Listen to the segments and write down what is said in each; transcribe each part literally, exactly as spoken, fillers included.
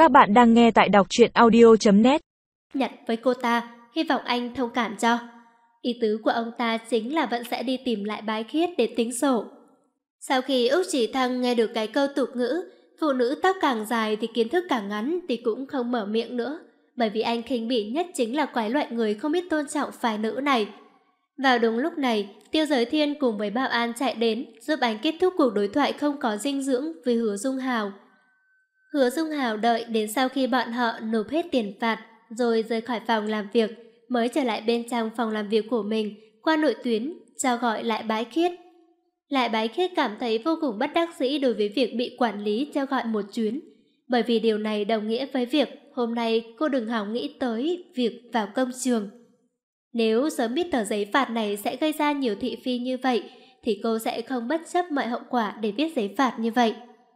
Các bạn đang nghe tại đọc truyện audio chấm net. Nhặt với cô ta, hy vọng anh thông cảm cho. Ý tứ của ông ta chính là vẫn sẽ đi tìm lại Bái Khiết để tính sổ. Sau khi Úc Chỉ Thăng nghe được cái câu tục ngữ phụ nữ tóc càng dài thì kiến thức càng ngắn thì cũng không mở miệng nữa, bởi vì anh khinh bỉ nhất chính là quái loại người không biết tôn trọng phái nữ này. Vào đúng lúc này, Tiêu Giới Thiên cùng với Bảo An chạy đến giúp anh kết thúc cuộc đối thoại không có dinh dưỡng với Hứa Dung Hào. Hứa Dung Hào đợi đến sau khi bọn họ nộp hết tiền phạt rồi rời khỏi phòng làm việc mới trở lại bên trong phòng làm việc của mình, qua nội tuyến chào gọi lại Bái Khiết. Lại Bái Khiết cảm thấy vô cùng bất đắc dĩ đối với việc bị quản lý cho gọi một chuyến, bởi vì điều này đồng nghĩa với việc hôm nay cô đừng hòng nghĩ tới việc vào công trường. Nếu sớm biết tờ giấy phạt này sẽ gây ra nhiều thị phi như vậy thì cô sẽ không bất chấp mọi hậu quả để viết giấy phạt như vậy.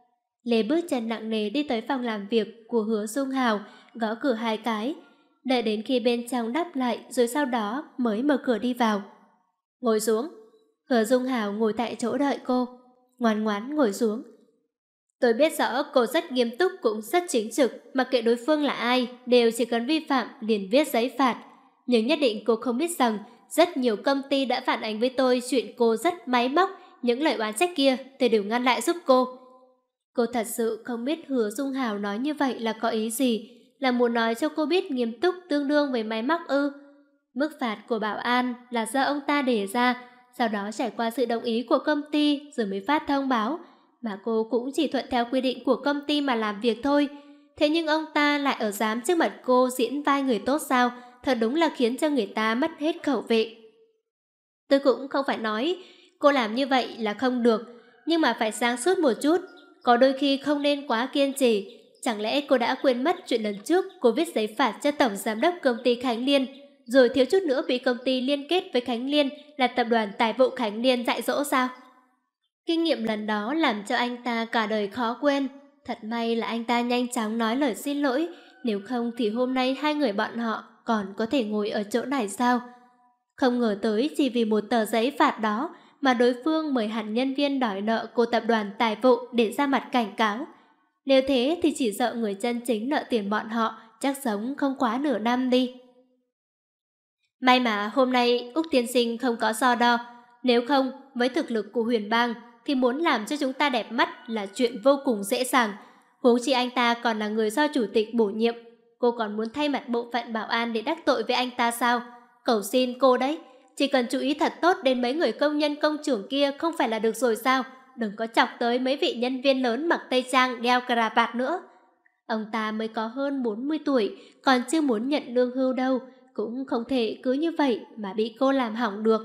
Lê bước chân nặng nề đi tới phòng làm việc của Hứa Dung Hào, gõ cửa hai cái, đợi đến khi bên trong đáp lại rồi sau đó mới mở cửa đi vào. Ngồi xuống. Hứa Dung Hào ngồi tại chỗ đợi cô, ngoan ngoãn ngồi xuống. Tôi biết rõ cô rất nghiêm túc cũng rất chính trực, mặc kệ đối phương là ai, đều chỉ cần vi phạm liền viết giấy phạt. Nhưng nhất định cô không biết rằng rất nhiều công ty đã phản ánh với tôi chuyện cô rất máy móc, những lời oán trách kia tôi đều ngăn lại giúp cô. Cô thật sự không biết Hứa Dung Hào nói như vậy là có ý gì, là muốn nói cho cô biết nghiêm túc tương đương với máy móc ư? Mức phạt của Bảo An là do ông ta đề ra, sau đó trải qua sự đồng ý của công ty rồi mới phát thông báo, mà cô cũng chỉ thuận theo quy định của công ty mà làm việc thôi. Thế nhưng ông ta lại ở dám trước mặt cô diễn vai người tốt sao? Thật đúng là khiến cho người ta mất hết khẩu vị. Tôi cũng không phải nói cô làm như vậy là không được, nhưng mà phải sáng suốt một chút. Có đôi khi không nên quá kiên trì. Chẳng lẽ cô đã quên mất chuyện lần trước cô viết giấy phạt cho tổng giám đốc công ty Khánh Liên, rồi thiếu chút nữa bị công ty liên kết với Khánh Liên là tập đoàn tài vụ Khánh Liên dạy dỗ sao? Kinh nghiệm lần đó làm cho anh ta cả đời khó quên. Thật may là anh ta nhanh chóng nói lời xin lỗi, nếu không thì hôm nay hai người bọn họ còn có thể ngồi ở chỗ này sao? Không ngờ tới chỉ vì một tờ giấy phạt đó mà đối phương mời hẳn nhân viên đòi nợ của tập đoàn tài vụ để ra mặt cảnh cáo. Nếu thế thì chỉ sợ người chân chính nợ tiền bọn họ chắc sống không quá nửa năm đi. May mà hôm nay Úc tiên sinh không có so đo, nếu không với thực lực của Huyền Bang thì muốn làm cho chúng ta đẹp mắt là chuyện vô cùng dễ dàng. Huống chi anh ta còn là người do chủ tịch bổ nhiệm, cô còn muốn thay mặt bộ phận bảo an để đắc tội với anh ta sao? Cầu xin cô đấy, chỉ cần chú ý thật tốt đến mấy người công nhân công xưởng kia không phải là được rồi sao? Đừng có chọc tới mấy vị nhân viên lớn mặc tây trang đeo cà vạt nữa. Ông ta mới có hơn bốn mươi tuổi, còn chưa muốn nhận lương hưu đâu, cũng không thể cứ như vậy mà bị cô làm hỏng được.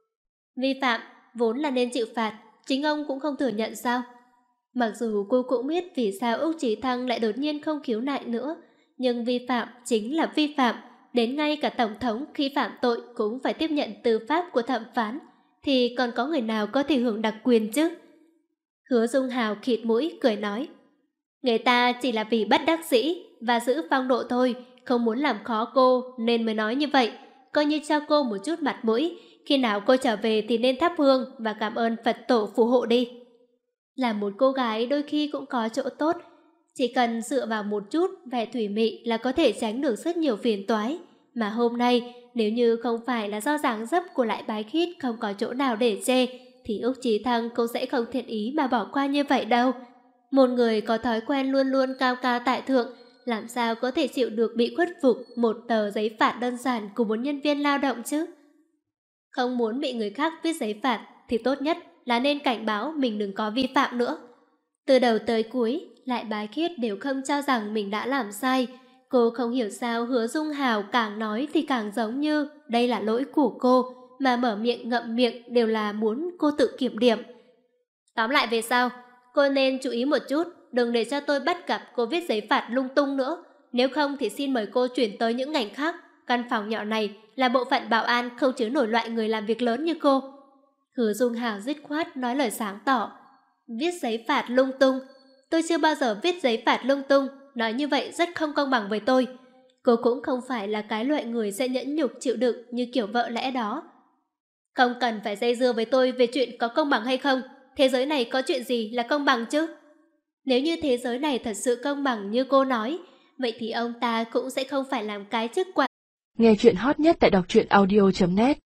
Vi phạm vốn là nên chịu phạt, chính ông cũng không thừa nhận sao? Mặc dù cô cũng biết vì sao Úc Chí Thăng lại đột nhiên không khiếu nại nữa, nhưng vi phạm chính là vi phạm. Đến ngay cả tổng thống khi phạm tội cũng phải tiếp nhận tư pháp của thẩm phán, thì còn có người nào có thể hưởng đặc quyền chứ? Hứa Dung Hào khịt mũi cười nói, người ta chỉ là vì bất đắc dĩ và giữ phong độ thôi, không muốn làm khó cô nên mới nói như vậy, coi như cho cô một chút mặt mũi. Khi nào cô trở về thì nên thắp hương và cảm ơn Phật tổ phù hộ đi. Là một cô gái đôi khi cũng có chỗ tốt, chỉ cần dựa vào một chút vẻ thủy mị là có thể tránh được rất nhiều phiền toái. Mà hôm nay nếu như không phải là do dáng dấp của Lại Bái Khiết không có chỗ nào để chê thì Úc Chí Thăng cũng sẽ không thiện ý mà bỏ qua như vậy đâu. Một người có thói quen luôn luôn cao cao tại thượng làm sao có thể chịu được bị khuất phục một tờ giấy phạt đơn giản của một nhân viên lao động chứ? Không muốn bị người khác viết giấy phạt thì tốt nhất là nên cảnh báo mình đừng có vi phạm nữa. Từ đầu tới cuối, Lại Bái Khiết đều không cho rằng mình đã làm sai. Cô không hiểu sao Hứa Dung Hào càng nói thì càng giống như đây là lỗi của cô, mà mở miệng ngậm miệng đều là muốn cô tự kiểm điểm. Tóm lại về sau, cô nên chú ý một chút, đừng để cho tôi bắt gặp cô viết giấy phạt lung tung nữa. Nếu không thì xin mời cô chuyển tới những ngành khác. Căn phòng nhỏ này là bộ phận bảo an không chứa nổi loại người làm việc lớn như cô. Hứa Dung Hào dứt khoát nói lời sáng tỏ. Viết giấy phạt lung tung? Tôi chưa bao giờ viết giấy phạt lung tung, nói như vậy rất không công bằng với tôi. Cô cũng không phải là cái loại người sẽ nhẫn nhục chịu đựng như kiểu vợ lẽ đó. Không cần phải dây dưa với tôi về chuyện có công bằng hay không. Thế giới này có chuyện gì là công bằng chứ? Nếu như thế giới này thật sự công bằng như cô nói, vậy thì ông ta cũng sẽ không phải làm cái chức quan. Nghe chuyện hot nhất tại đọc truyện audio chấm net.